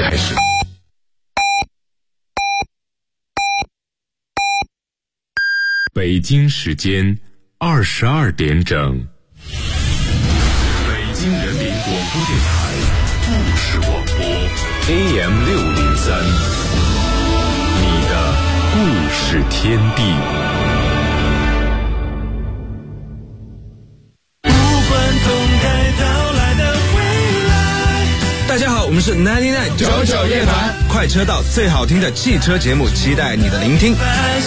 开始。北京时间22点整，北京人民广播电台故事广播 AM603，你的故事天地。 大家好，我们是99夜团，快车道最好听的汽车节目，期待你的聆听。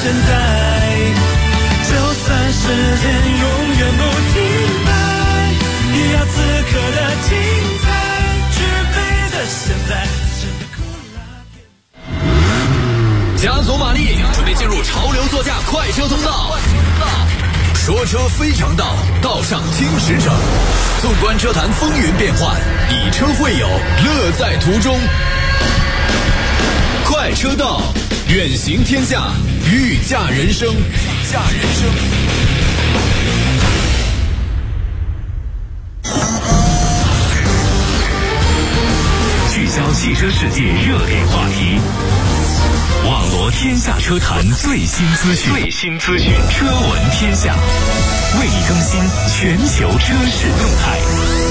就算时间永远不停摆，也要此刻的精彩，绝美的现在。 加足马力，准备进入潮流座驾快车通道。说车非常道，道上听实诚。纵观车坛风云变幻，以车会友，乐在途中。快车道，远行天下，御驾人生。 聚焦汽车世界热点话题，网罗天下车坛最新资讯，车闻天下，为你更新全球车市动态。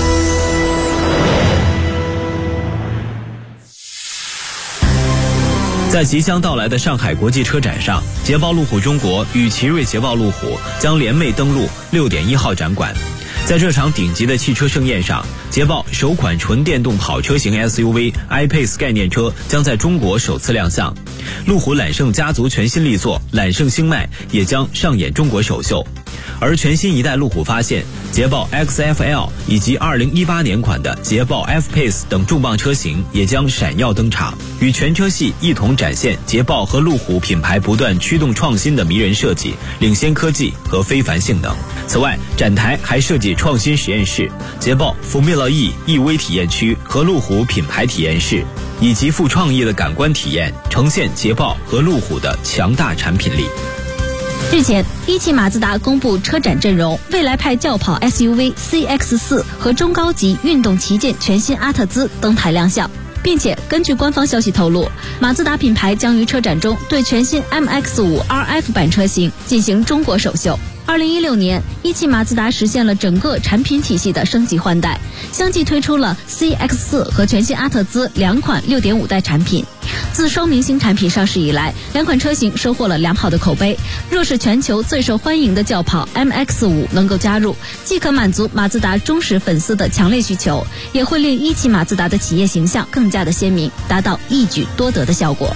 在即将到来的上海国际车展上，捷豹路虎中国与奇瑞捷豹路虎将联袂登陆6.1号展馆。在这场顶级的汽车盛宴上，捷豹首款纯电动跑车型 SUV iPace 概念车将在中国首次亮相，路虎揽胜家族全新力作揽胜星脉也将上演中国首秀。而全新一代路虎发现、捷豹 XFL 以及2018年款的捷豹 F-Pace 等重磅车型也将闪耀登场，与全车系一同展现捷豹和路虎品牌不断驱动创新的迷人设计、领先科技和非凡性能。此外，展台还设计创新实验室、捷豹 Formula E EV 体验区和路虎品牌体验室，以极富创意的感官体验，呈现捷豹和路虎的强大产品力。 日前，一汽马自达公布车展阵容，未来派轿跑 SUV CX-4 和中高级运动旗舰全新阿特兹登台亮相，并且根据官方消息透露，马自达品牌将于车展中对全新 MX-5 RF 版车型进行中国首秀。2016年，一汽马自达实现了整个产品体系的升级换代，相继推出了 CX-4 和全新阿特兹两款 6.5 代产品。自双明星产品上市以来，两款车型收获了良好的口碑。若是全球最受欢迎的轿跑 MX-5 能够加入，既可满足马自达忠实粉丝的强烈需求，也会令一汽马自达的企业形象更加的鲜明，达到一举多得的效果。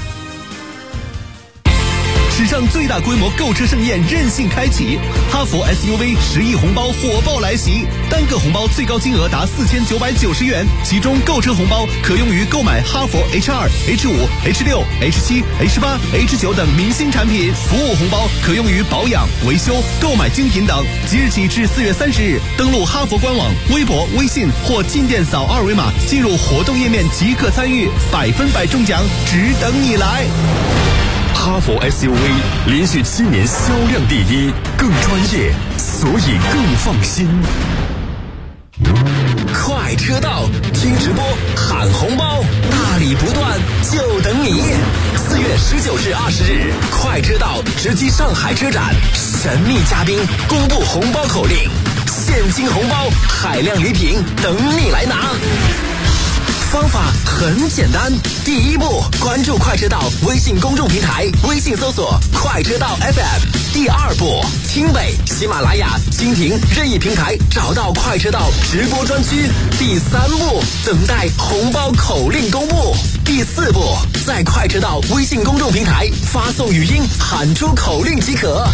史上最大规模购车盛宴任性开启，哈弗 SUV 10亿红包火爆来袭，单个红包最高金额达4990元，其中购车红包可用于购买哈弗 H2、H5、H6、H7、H8、H9 等明星产品，服务红包可用于保养、维修、购买精品等。即日起至4月30日，登录哈弗官网、微博、微信或进店扫二维码进入活动页面即可参与，100%中奖，只等你来。 哈弗 SUV 连续7年销量第一，更专业，所以更放心。 快车道，听直播喊红包，大礼不断，就等你。4月19日、20日，快车道直击上海车展，神秘嘉宾公布红包口令，现金红包、海量礼品等你来拿。方法很简单，第一步，关注快车道微信公众平台，微信搜索快车道 FM。第二步，听北、喜马拉雅、蜻蜓任意平台找到快车道直播专区。第三步，等待红包口令公布。第四步，在快车道微信公众平台发送语音喊出口令即可。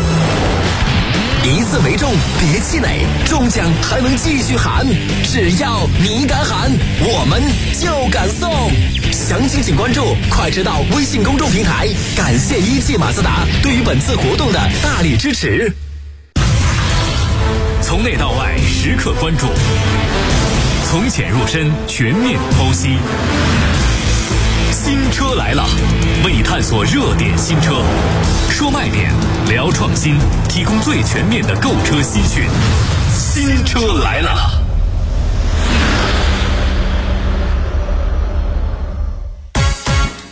一次没中别气馁，中奖还能继续喊，只要你敢喊，我们就敢送。详情请关注快车道微信公众平台。感谢一汽马自达对于本次活动的大力支持。 从内到外时刻关注，从浅入深全面剖析。新车来了，为你探索热点新车，说卖点，聊创新，提供最全面的购车资讯。新车来了。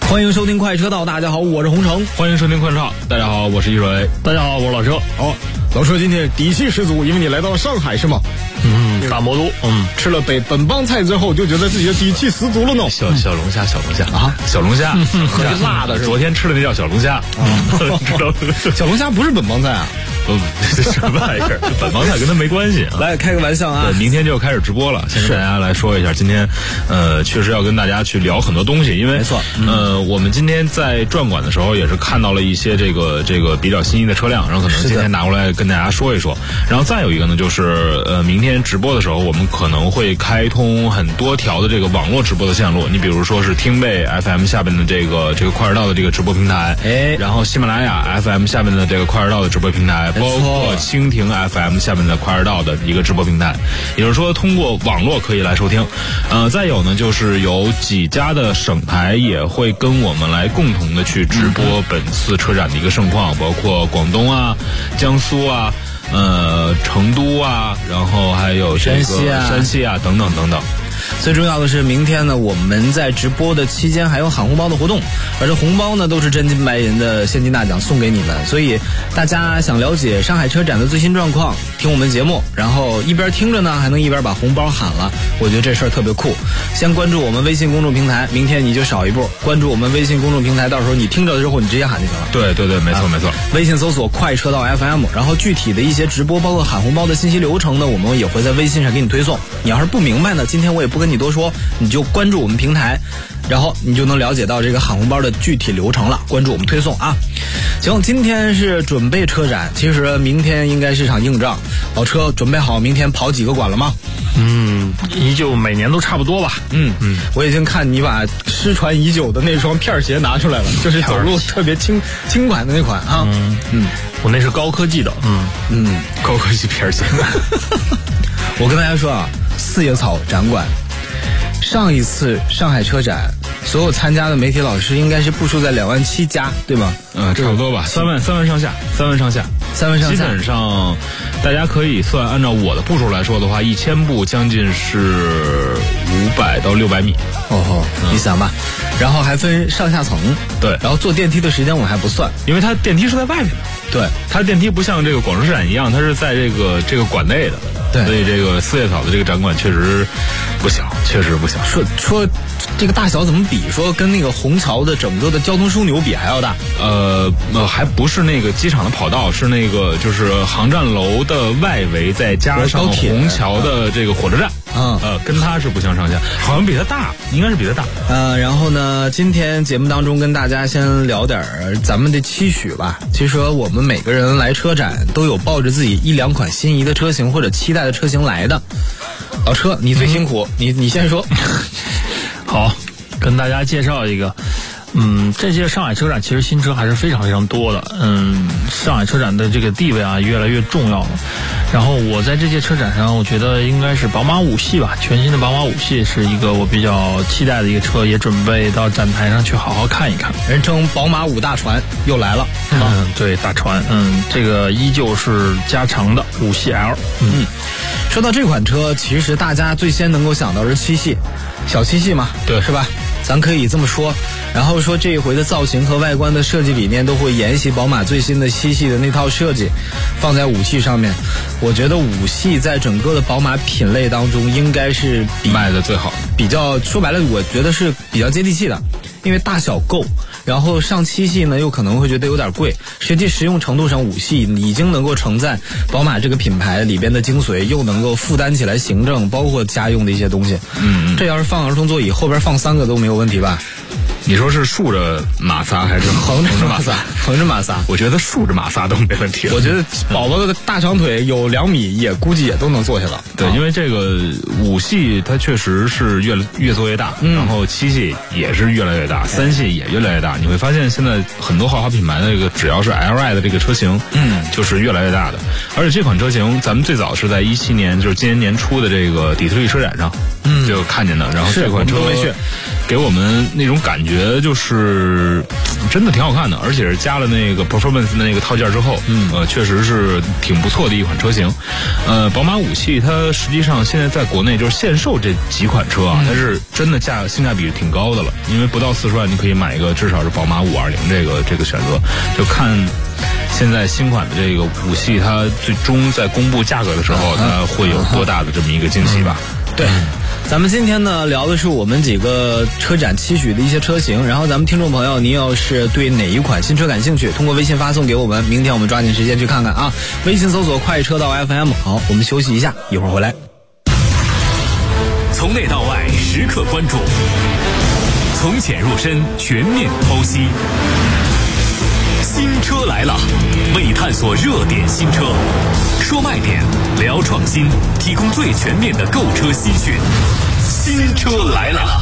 欢迎收听快车道，大家好，我是洪城。 欢迎收听快车道，大家好，我是一水。 大家好，我是老车。 好，老车今天底气十足，因为你来到了上海是吗？ 大魔都。 吃了本帮菜之后，就觉得自己的底气十足了呢。 小龙虾啊，小龙虾， 辣的是吧？ 昨天吃的那叫小龙虾，知道小龙虾不是本帮菜啊？ 这什么玩意儿？本帮菜跟他没关系啊。 来开个玩笑啊！ 对，明天就开始直播了，先跟大家来说一下，今天确实要跟大家去聊很多东西，因为没错， 我们今天在转馆的时候也是看到了一些这个比较新颖的车辆，然后可能今天拿过来跟大家说一说。然后再有一个呢，就是明天直播的时候，我们可能会开通很多条的这个网络直播的线路。你比如说是听贝 FM 下边的这个快车道的这个直播平台，然后喜马拉雅 FM 下面的这个快车道的直播平台，包括蜻蜓 FM 下面的快车道的一个直播平台，也就是说通过网络可以来收听。再有呢，就是有几家的省台也会跟我们来共同的去直播本次车展的一个盛况，包括广东啊、江苏啊、成都啊，然后还有这个山西啊等等等等。 最重要的是，明天呢，我们在直播的期间还有喊红包的活动，而这红包呢都是真金白银的现金大奖送给你们。所以大家想了解上海车展的最新状况，听我们节目，然后一边听着呢，还能一边把红包喊了，我觉得这事儿特别酷。先关注我们微信公众平台，明天你就少一步，关注我们微信公众平台，到时候你听着之后你直接喊就行了。 对，没错。 微信搜索快车道 FM， 然后具体的一些直播包括喊红包的信息流程呢，我们也会在微信上给你推送。你要是不明白呢，今天我也不跟你多说，你就关注我们平台，然后你就能了解到这个喊红包的具体流程了。关注我们推送啊。行，今天是准备车展，其实明天应该是场硬仗。老车准备好明天跑几个馆了吗？ 依旧每年都差不多吧。 我已经看你把失传已久的那双片鞋拿出来了，就是走路特别轻款的那款啊。 我那是高科技的。 高科技片鞋。 我跟大家说啊，4叶草展馆，上一次上海车展，所有参加的媒体老师应该是部署在27000加，对吗？ 差不多吧，3万上下。基本上，大家可以算，按照我的步数来说的话，1000步将近是500到600米。 你想吧，然后还分上下层。 对， 然后坐电梯的时间我们还不算， 因为它电梯是在外面的。 对， 它电梯不像这个广州车展一样，它是在这个馆内的。 对， 所以这个4叶草的这个展馆确实不小，确实不小。 说这个大小怎么比？说跟那个虹桥的整个的交通枢纽比还要大。 还不是那个机场的跑道，是那个就是航站楼的外围，再加上虹桥的这个火车站。跟它是不相上下，好像比它大，应该是比它大。 然后呢，今天节目当中跟大家先聊点咱们的期许吧。其实我们每个人来车展都有抱着自己1-2款心仪的车型或者期待的车型来的。老车，你最辛苦，你先说。 好，跟大家介绍一个。这届上海车展其实新车还是非常非常多的。上海车展的这个地位啊越来越重要了。然后我在这届车展上，我觉得应该是宝马5系吧，全新的宝马5系是一个我比较期待的一个车，也准备到展台上去好好看一看。 人称宝马5大船又来了。 对，大船。这个依旧是加长的5系 L。 说到这款车，其实大家最先能够想到是7系，小7系嘛， 对， 是吧？咱可以这么说。然后说这一回的造型和外观的设计理念都会沿袭宝马最新的7系的那套设计，放在5系上面。我觉得5系在整个的宝马品类当中应该是卖的最好， 比较说白了，我觉得是比较接地气的，因为大小够。然后上7系呢，又可能会觉得有点贵，实际实用程度上5系已经能够承载宝马这个品牌里边的精髓，又能够负担起来行政包括家用的一些东西。这要是放儿童座椅，后边放3个都没有问题吧？ 你说是竖着马撒还是横着马撒？ 横着马撒， 我觉得竖着马撒都没问题。 我觉得宝宝的大长腿有2米，也估计也都能坐下了。 对，因为这个5系它确实是越做越大，然后7系也是越来越大，3系也越来越大。你会发现现在很多豪华品牌的这个只要是 LI 的这个车型，就是越来越大的。而且这款车型咱们最早是在17年，就是今年年初的这个底特律车展上就看见的。然后这款车给我们那种感觉觉就是真的挺好看的，而且是加了那个 performance 的那个套件之后，确实是挺不错的一款车型。宝马5系它实际上现在在国内就是限售这几款车啊，它是真的性价比挺高的了，因为不到40万你可以买一个至少是宝马520这个选择，就看现在新款的这个5系它最终在公布价格的时候，它会有多大的这么一个惊喜吧？ 对。咱们今天呢聊的是我们几个车展期许的一些车型，然后咱们听众朋友，你要是对哪一款新车感兴趣，通过微信发送给我们，明天我们抓紧时间去看看啊。微信搜索快车道 FM。 好，我们休息一下，一会儿回来。 从内到外时刻关注，从浅入深全面剖析。新车来了，为探索热点新车，说卖点，聊创新，提供最全面的购车资讯。新车来了。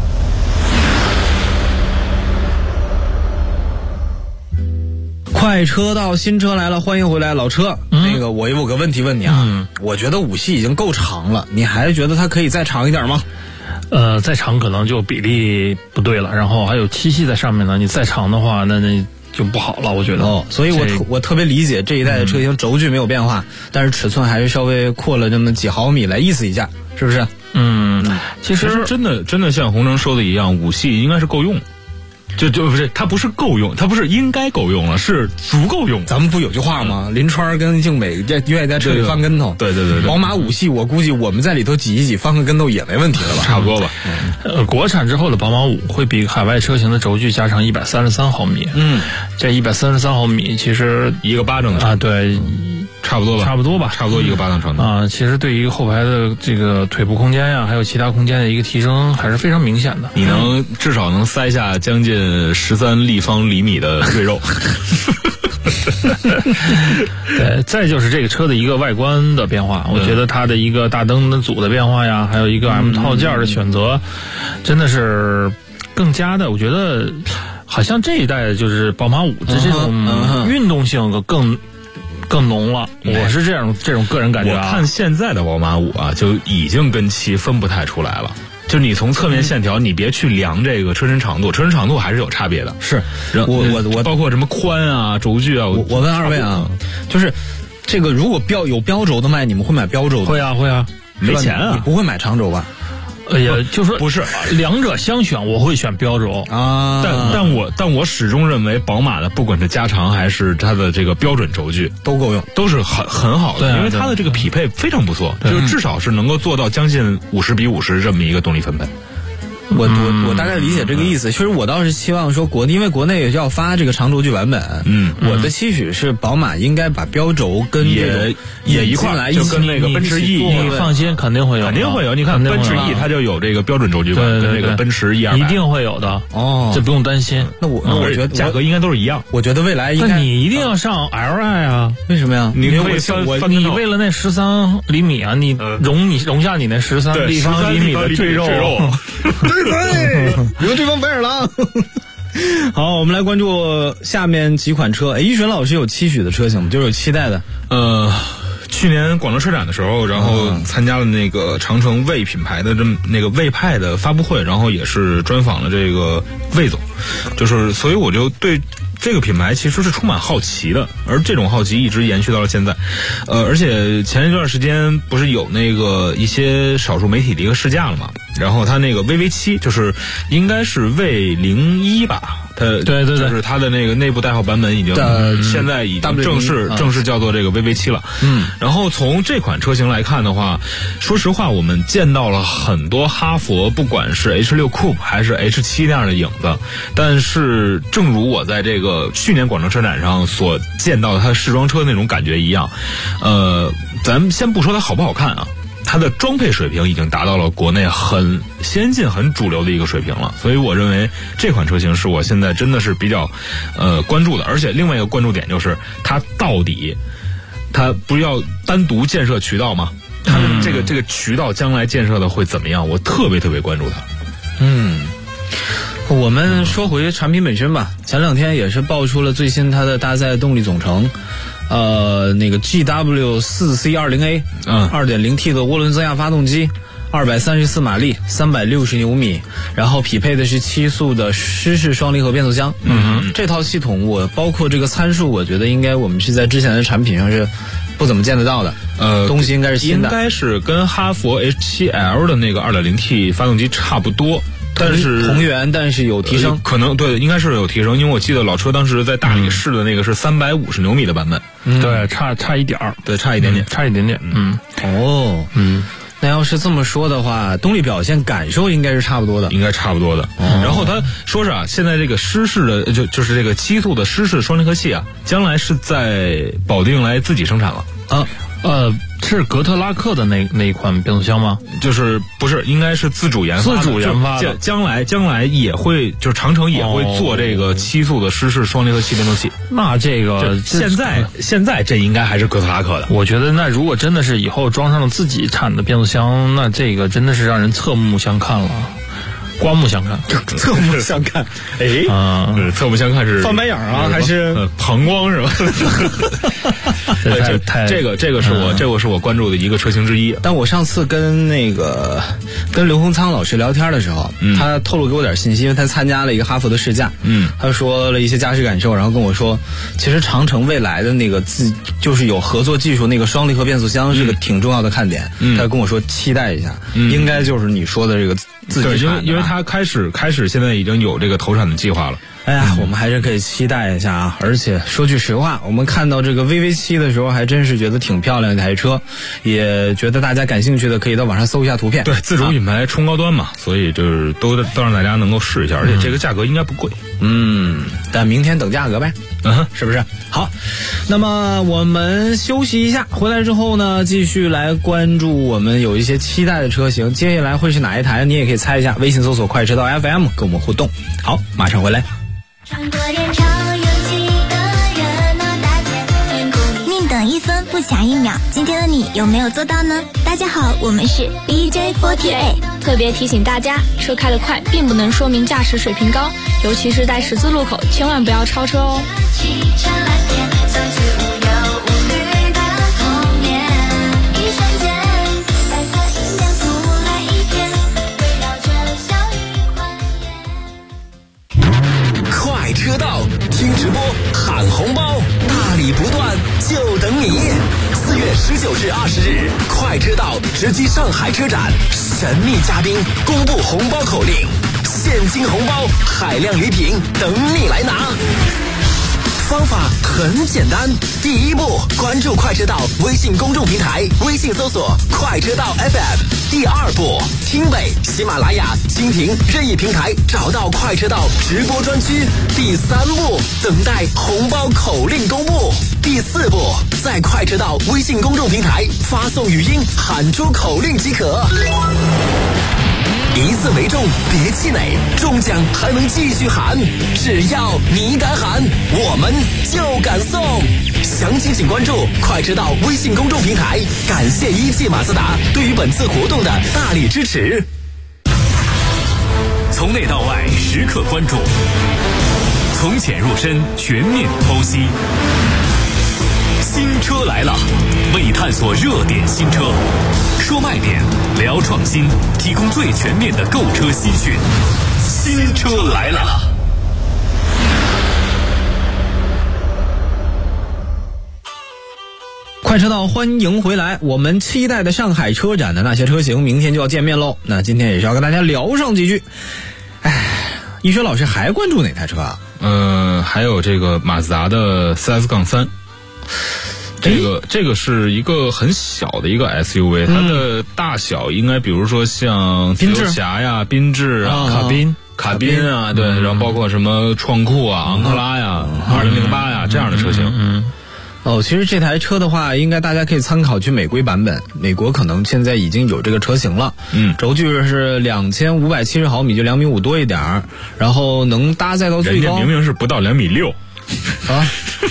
快车道新车来了，欢迎回来，老车。那个我有个问题问你啊，我觉得5系已经够长了，你还觉得它可以再长一点吗？ 再长可能就比例不对了，然后还有7系在上面呢，你再长的话，那就不好了，我觉得。 所以我特别理解这一代的车型轴距没有变化，但是尺寸还是稍微扩了这么几毫米来意思一下，是不是？ 其实真的像洪征说的一样，5系应该是够用。就不是，它不是够用，它不是应该够用了，是足够用。 咱们不有句话吗？林川跟静美愿意在车里翻跟头。 对。 宝马5系，我估计我们在里头挤一挤，翻个跟头也没问题了吧？ 差不多吧。 国产之后的宝马5会比海外车型的轴距加长133毫米。这133毫米其实一个巴掌的啊，对。差不多吧， 差不多一个巴掌长度啊。其实对于后排的这个腿部空间呀，还有其他空间的一个提升，还是非常明显的。 你至少能塞下将近13立方厘米的赘肉。 对，再就是这个车的一个外观的变化，我觉得它的一个大灯的组的变化呀，还有一个 M 套件的选择，真的是更加的，我觉得好像这一代就是宝马5的这种运动性更浓了，我是这种个人感觉啊。 我看现在的宝马5啊，就已经跟7分不太出来了。就你从侧面线条，你别去量这个车身长度，车身长度还是有差别的。 是，我包括什么宽啊、轴距啊。 我问二位啊，就是这个如果有标轴的卖，你们会买标轴的？ 会啊， 没钱啊， 你不会买长轴吧？ 也就是不是两者相选，我会选标轴啊。 但我始终认为宝马的不管是加长还是它的这个标准轴距都够用， 都是很好的，因为它的这个匹配非常不错，就是至少是能够做到将近50比50这么一个动力分配。 我大概理解这个意思。其实我倒是希望说因为国内也要发这个长轴距版本，我的期许是宝马应该把标轴跟这种也一块来，就跟那个奔驰 E， 你放心，肯定会有。 你看奔驰 E 它就有这个标准轴距版，跟这个奔驰 E200 一定会有的哦，这不用担心。 那我觉得价格应该都是一样。 我觉得未来应该， 那你一定要上 Li 啊？ 为什么呀？ 你为了那13厘米啊，你容下你那13立方厘米的赘肉。 对。有这帮白眼狼。好，我们来关注下面几款车。一璇老师有期许的车型吗？就是有期待的。 去年广州车展的时候，然后参加了那个长城魏品牌的那个魏派的发布会，然后也是专访了这个魏总，就是所以我就对这个品牌其实是充满好奇的，而这种好奇一直延续到了现在。而且前一段时间不是有那个一些少数媒体的一个试驾了嘛，然后它那个 VV7 就是应该是魏01吧。 对， 就是它的那个内部代号版本已经现在已经正式叫做这个 VV7 了。然后从这款车型来看的话，说实话，我们见到了很多哈佛，不管是 H6 Coupe 还是 H7 那样的影子。但是，正如我在这个去年广州车展上所见到的它试装车那种感觉一样，咱们先不说它好不好看啊。它的装配水平已经达到了国内很先进、很主流的一个水平了，所以我认为这款车型是我现在真的是比较关注的。而且另外一个关注点就是它到底，它不是要单独建设渠道吗？它的这个渠道将来建设的会怎么样？我特别关注它。 我们说回产品本身吧，前两天也是爆出了最新它的搭载动力总成。那个 GW4C20A，2.0T 的涡轮增压发动机 234马力，360牛米，然后匹配的是7速的湿式双离合变速箱。这套系统我包括这个参数，我觉得应该我们是在之前的产品上是不怎么见得到的。东西应该是新的， 应该是跟哈弗 H7L 的那个 2.0T 发动机差不多。但是同源，但是有提升， 可能对，应该是有提升，因为我记得老车当时在大理试的那个是350牛米的版本， 对，差一点儿， 对，差一点点， 那要是这么说的话，动力表现感受应该是差不多的， 应该差不多的。然后他说是啊，现在这个湿式的就是这个7速的湿式双离合器啊，将来是在保定来自己生产了啊。 是格特拉克的那一款变速箱吗？ 就是不是，应该是自主研发的。将来也会，就是长城也会做这个7速的湿式双离合器变速器。 那这个现在这应该还是格特拉克的。 我觉得那如果真的是以后装上了自己产的变速箱，那这个真的是让人侧目相看了。刮目相看， 侧目相看， 侧目相看是翻白眼啊，还是膀胱是吧？这个是我关注的一个车型之一。 但我上次跟刘洪仓老师聊天的时候，他透露给我点信息，因为他参加了一个哈弗的试驾，他说了一些驾驶感受，然后跟我说，其实长城未来的那个就是有合作技术那个双离合变速箱是个挺重要的看点，他跟我说期待一下，应该就是你说的这个自己产的， 因为他开始现在已经有这个投产的计划了。 哎呀，我们还是可以期待一下啊！而且说句实话，我们看到这个 VV7 的时候，还真是觉得挺漂亮的一台车，也觉得大家感兴趣的可以到网上搜一下图片。 对，自主品牌冲高端嘛，所以就是都让大家能够试一下，而且这个价格应该不贵。 但明天等价格呗，是不是？好，那么我们休息一下，回来之后呢，继续来关注我们有一些期待的车型，接下来会是哪一台？你也可以猜一下，微信搜索快车道 FM 跟我们互动。好，马上回来。 穿过人潮拥挤的热闹大街，天空里宁等一分不抢一秒，今天的你有没有做到呢？大家好，我们是 BJ48， 特别提醒大家，车开得快并不能说明驾驶水平高，尤其是在十字路口，千万不要超车哦。 汽车蓝天，像是无忧无虑的童年，一瞬间，白色阴凉铺来一片，围绕着小云环延。快车道，听直播喊红包，大礼不断，就等你。4月19至20日，快车道直击上海车展，神秘嘉宾公布红包口令，现金红包、海量礼品等你来拿。方法很简单，第一步，关注快车道微信公众平台，微信搜索快车道 FM。第二步，听北、喜马拉雅、蜻蜓任意平台找到快车道直播专区。第三步，等待红包口令公布。第四步，在快车道微信公众平台发送语音喊出口令即可。一次没中别气馁，中奖还能继续喊，只要你敢喊，我们就敢送。详情请关注快车道微信公众平台。感谢17马自达对于本次活动的大力支持。 从内到外时刻关注，从浅入深全面剖析。新车来了，为探索热点新车，说卖点，聊创新，提供最全面的购车资讯。新车来了。 快车道欢迎回来，我们期待的上海车展的那些车型明天就要见面喽。那今天也是要跟大家聊上几句。一轩老师还关注哪台车啊？ 还有这个马自达的 4S-3。这个是一个很小的一个 SUV，它的大小应该比如说像自由侠呀、缤智啊、卡宾啊，对，然后包括什么创酷啊、昂克拉呀、2008呀这样的车型。 其实这台车的话，应该大家可以参考去美规版本，美国可能现在已经有这个车型了。轴距是2570毫米，就2.5米多一点，然后能搭载到最高。 人家明明是不到2.6米。 啊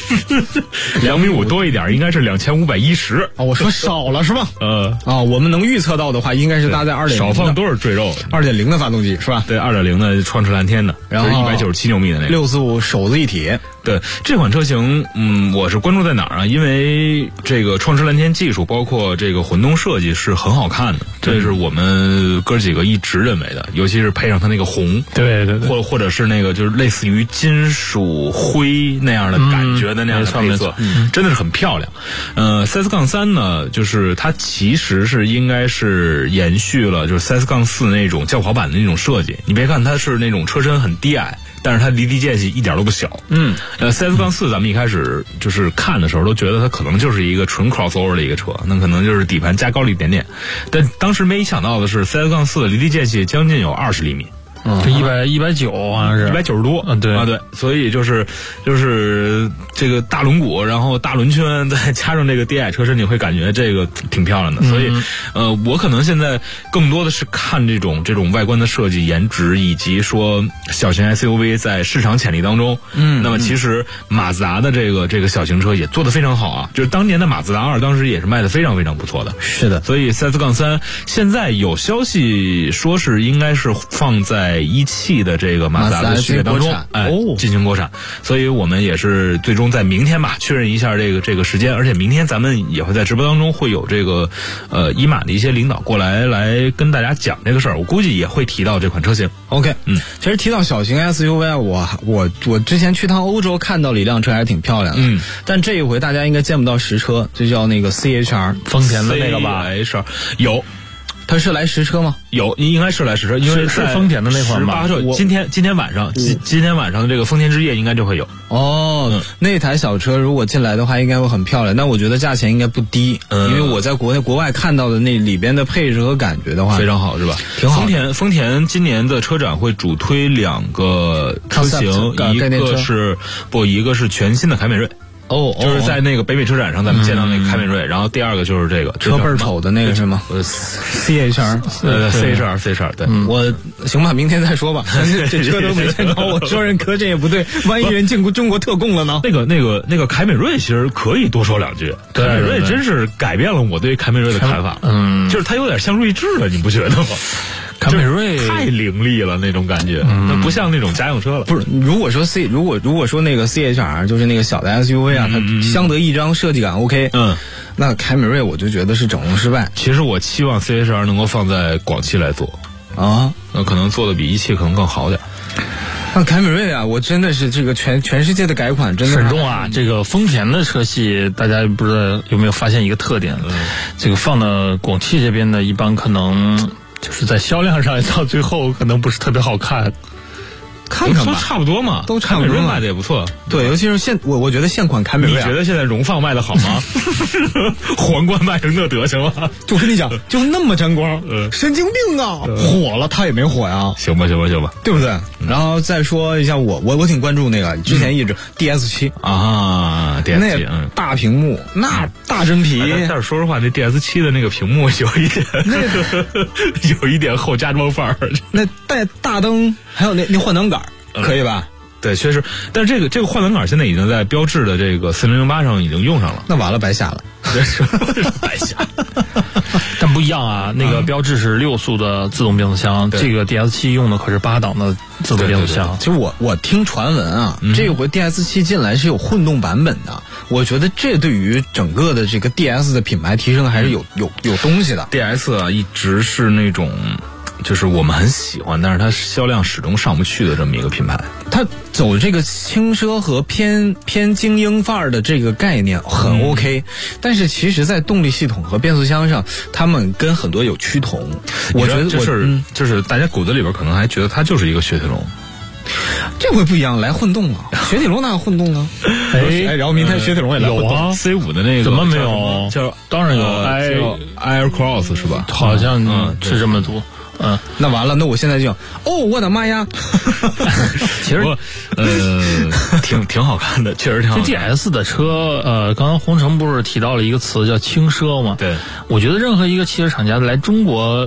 ，2.5米多一点，应该是2510 啊。我说少了是吧？我们能预测到的话，应该是搭载2.0， 少放多少赘肉 ？2.0的发动机是吧？ 对，2.0的创驰蓝天的， 然后 197牛米的那个 645手自一体。 对，这款车型，我是关注在哪儿啊？因为这个创驰蓝天技术，包括这个混动设计是很好看的，这是我们哥几个一直认为的，尤其是配上它那个红， 对， 或者是那个就是类似于金属灰那样的感觉的那样的配色，真的是很漂亮。CS-3 呢，就是它其实是应该是延续了就是 CS-4 那种轿跑版的那种设计。你别看它是那种车身很低矮，但是它离地间隙一点都不小。CS-4 咱们一开始就是看的时候都觉得它可能就是一个纯 crossover 的一个车，那可能就是底盘加高了一点点，但当时没想到的是 CS-4 的离地间隙将近有20厘米。 这190好像是 190多，对，所以就是这个大轮毂，然后大轮圈，再加上这个低矮车身，你会感觉这个挺漂亮的。所以，我可能现在更多的是看这种外观的设计、颜值，以及说小型 SUV 在市场潜力当中。那么其实马自达的这个小型车也做得非常好啊，就是当年的马自达2当时也是卖得非常非常不错的。 是的， 所以 CS-3 现在有消息说是应该是放在17的这个马自达的序列当中，进行国产，所以我们也是最终在明天吧确认一下这个时间，而且明天咱们也会在直播当中会有这个一马的一些领导过来跟大家讲这个事儿，我估计也会提到这款车型。 OK， 其实提到小型 SUV， 我之前去趟欧洲看到了一辆车还是挺漂亮的，但这一回大家应该见不到实车，就叫那个 CHR， 丰田的那个吧 ，CHR 有。 它是来实车吗？ 有，应该是来实车，因为是丰田的那款吧。 今天晚上的这个丰田之夜应该就会有。 那台小车如果进来的话，应该会很漂亮。那我觉得价钱应该不低，因为我在国外看到的那里边的配置和感觉的话， 非常好，是吧？ 挺好。 丰田今年的车展会主推2个车型，一个是全新的凯美瑞。就是在那个北美车展上咱们见到那个凯美瑞，然后第二个就是这个车倍儿丑的那个是吗？CHR， CHR， 对， 我行吧，明天再说吧。这车都没见着，我说人磕这也不对，万一人进中国特供了呢？ 那个凯美瑞其实可以多说2句，凯美瑞真是改变了我对凯美瑞的看法，就是它有点像锐志了，你不觉得吗？ 凯美瑞太凌厉了那种感觉，那不像那种家用车了。 不是，如果说那个 CHR 就是那个小的 SUV 啊，它相得益彰，设计感 OK。那凯美瑞我就觉得是整容失败。 其实我期望 CHR 能够放在广汽来做啊， 那可能做的比17可能更好点。 那凯美瑞啊，我真的是这个全世界的改款真的沈重啊，这个丰田的车系大家不知道有没有发现一个特点？这个放到广汽这边的，一般可能就是在销量上到最后可能不是特别好看， 看看吧， 都差不多嘛， 都差不多， 卖的也不错。 对，尤其是我觉得现款凯美瑞， 你觉得现在荣放卖的好吗？皇冠卖成那德行了， 就跟你讲，就那么沾光，神经病啊！火了，他也没火呀。 行吧， 对不对？然后再说一下我挺关注那个之前一直 DS7 啊 ，DS7 那大屏幕，那大真皮。 但是说实话，那 DS7 的那个屏幕有一点后加装范儿。 那带大灯，还有那换挡杆，可以吧？ 对，确实，但是这个换挡杆现在已经在标致的这个4008上已经用上了。 那完了，白瞎了， 白瞎。 但不一样啊，那个标致是6速的自动变速箱，这个 DS7 用的可是8档的自动变速箱。 其实我听传闻啊，这回 DS7 进来是有混动版本的，我觉得这对于整个的这个 DS 的品牌提升还是有东西的。 DS 啊，一直是那种。就是我们很喜欢，但是它销量始终上不去的这么一个品牌。 它走这个轻奢和偏精英范儿的这个概念很 OK，但是其实在动力系统和变速箱上，他们跟很多有趋同。我觉得就是大家骨子里边可能还觉得它就是一个雪铁龙。 这回不一样，来混动了。雪铁龙哪有混动啊？然后明天雪铁龙也来混动。 有啊 ，C5 的那个怎么没有？ 叫当然有 ，Air Cross 是吧？ 好像是这么读。 那完了，那我现在就我的妈呀！ 其实挺好看的，确实挺好看的。 这 DS 的车，刚刚洪城不是提到了一个词叫轻奢吗？ 对， 我觉得任何一个汽车厂家来中国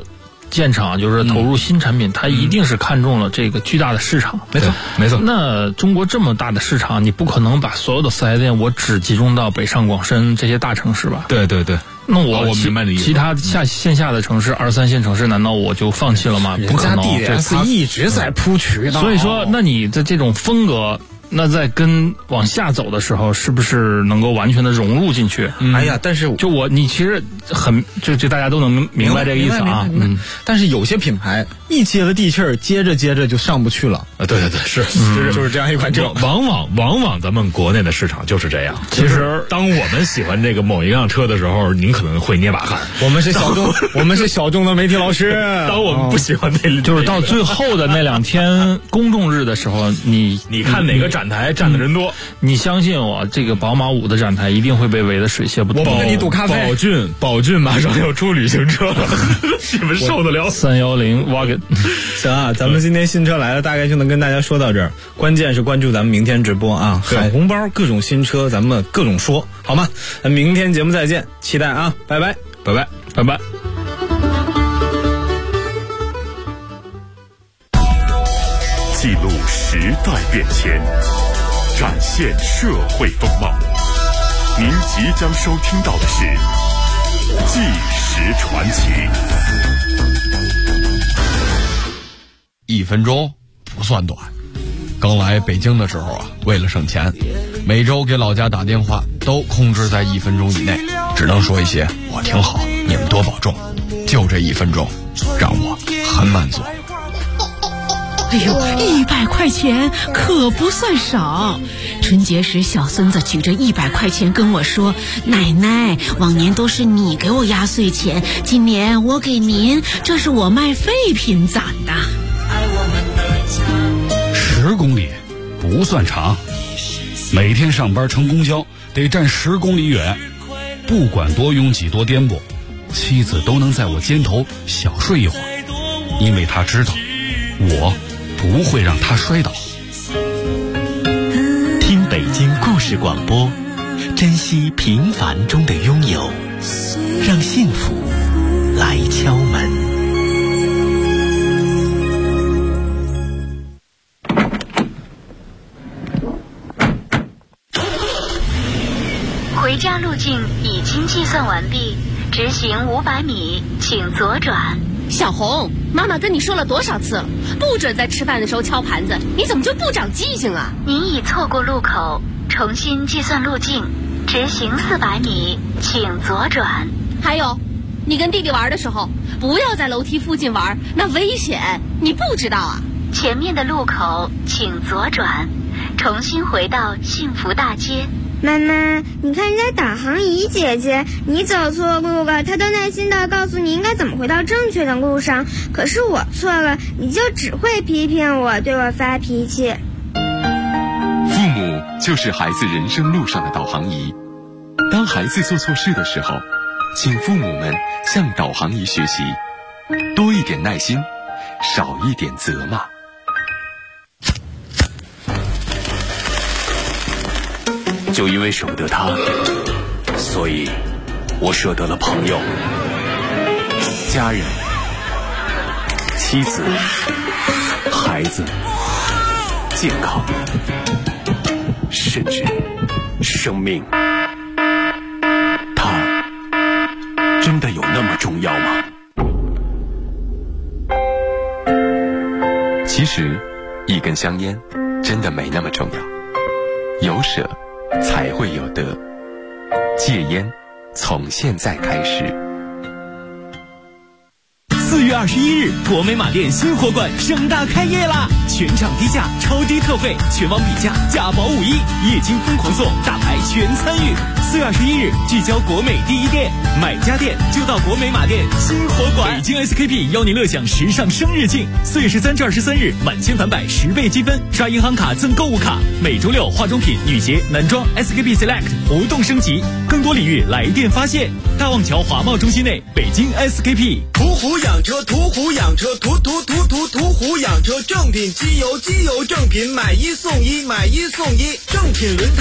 建厂，就是投入新产品，它一定是看中了这个巨大的市场。 没错。 那中国这么大的市场，你不可能把所有的4S店我只集中到北上广深这些大城市吧？ 对。 那我明白你意思。 其他线下的城市2、3线城市，难道我就放弃了吗？不可能。 人家 DDS 一直在铺渠道。 所以说，那你的这种风格，那在跟往下走的时候，是不是能够完全的融入进去？ 哎呀，但是你其实就大家都能明白这个意思啊。 但是有些品牌一接了地气儿，接着就上不去了。 对，是， 就是这样一款车。 往往咱们国内的市场就是这样。其实，当我们喜欢这个某一辆车的时候，您可能会捏把汗。 我们是小众的媒体老师。 当我们不喜欢就是到最后的那2天公众日的时候，你看哪个展台站的人多， 你相信我，这个宝马5的展台一定会被围得水泄不通。 我不跟你赌咖啡。 宝骏马上要出旅行车了，你们受得了 ？310 Wagon。 行啊，咱们今天新车来了，大概就能跟大家说到这儿。关键是关注咱们明天直播啊，喊红包，各种新车，咱们各种说，好吗？那明天节目再见，期待啊，拜拜。 记录时代变迁，展现社会风貌。您即将收听到的是《纪实传奇》。 1分钟不算短。刚来北京的时候啊，为了省钱，每周给老家打电话都控制在1分钟以内，只能说一些我挺好，你们多保重。就这1分钟，让我很满足。 哎呦，100块钱可不算少。春节时，小孙子举着100块钱跟我说：“奶奶，往年都是你给我压岁钱，今年我给您，这是我卖废品攒的。 ”10公里不算长，每天上班乘公交得站10公里远，不管多拥挤多颠簸，妻子都能在我肩头小睡一会儿，因为她知道我不会让他摔倒。 听北京故事广播，珍惜平凡中的拥有，让幸福来敲门。 回家路径已经计算完毕，直行500米，请左转。 小红，妈妈跟你说了多少次了，不准在吃饭的时候敲盘子，你怎么就不长记性啊？ 您已错过路口，重新计算路径，直行400米，请左转。 还有，你跟弟弟玩的时候，不要在楼梯附近玩，那危险，你不知道啊？ 前面的路口请左转，重新回到幸福大街。 妈妈，你看人家导航仪姐姐，你走错路了，她都耐心地告诉你应该怎么回到正确的路上。可是我错了，你就只会批评我，对我发脾气。 父母就是孩子人生路上的导航仪。当孩子做错事的时候，请父母们向导航仪学习，多一点耐心，少一点责骂。 就因为舍不得他，所以我舍得了朋友、家人、妻子、孩子、健康，甚至生命。他真的有那么重要吗？ 其实，一根香烟真的没那么重要，有舍才会有得。戒烟，从现在开始。 4月21日，国美马店新货馆盛大开业啦！全场低价，超低特惠，全网比价，价保51，液晶疯狂送，大牌全参与。4月21日，聚焦国美第一店，买家电就到国美马店新货馆。北京 SKP 邀您乐享时尚生日庆，4月13至23日，满千返百10倍积分，刷银行卡赠购物卡。每周六，化妆品、女鞋、男装 SKP Select 活动升级，更多礼遇来电发现。大望桥华贸中心内，北京 SKP。 途虎养车，途虎养车，途虎养车，正品机油正品，买1送1，买1送1，正品轮胎。